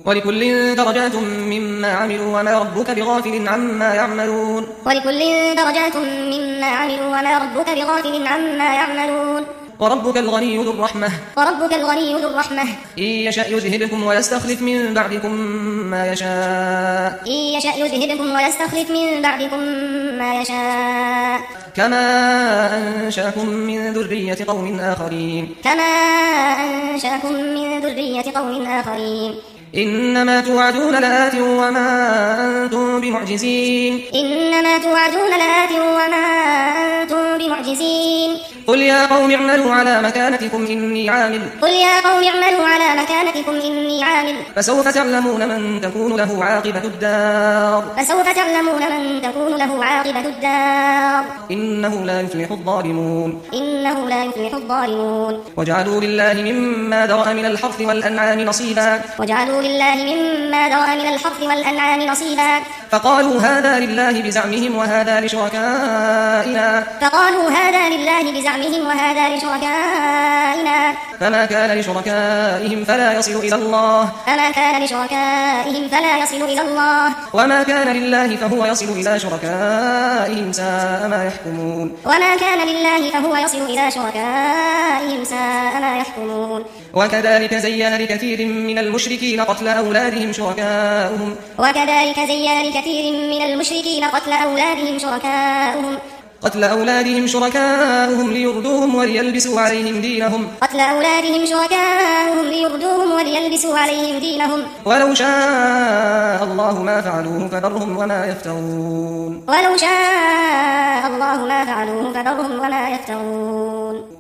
ولكل درجات مما عملوا وما ربك بغافل عما يعملون ولكل درجات مما عملوا وما ربك بغافل عما يعملون وربك الغني ذو الرحمة إن يشأ يذهبكم ويستخلف من بعدكم ما يشاء كما أنشأكم من ذرية قوم آخرين إنما توعدون لآت وما أنتم بمعجزين قل يا قوم اعملوا على مكانتكم إني عامل فسوف تعلمون من تكون له عاقبة الدار إنه لا يفلح الظالمون وجعلوا لله مما ذرأ من الحرث والأنعام نصيبا فقالوا هذا لله بزعمهم وهذا لشركائنا فما كان لشركائهم فلا يصل إلى الله وما كان لله فهو يصل إلى شركائهم ساء ما يحكمون وكذلك زين لكثير من المشركين قتل أولادهم شركاؤهم ليردوهم وليلبسوا عليهم دينهم ولو شاء الله ما فعلوه فذرهم وما يفترون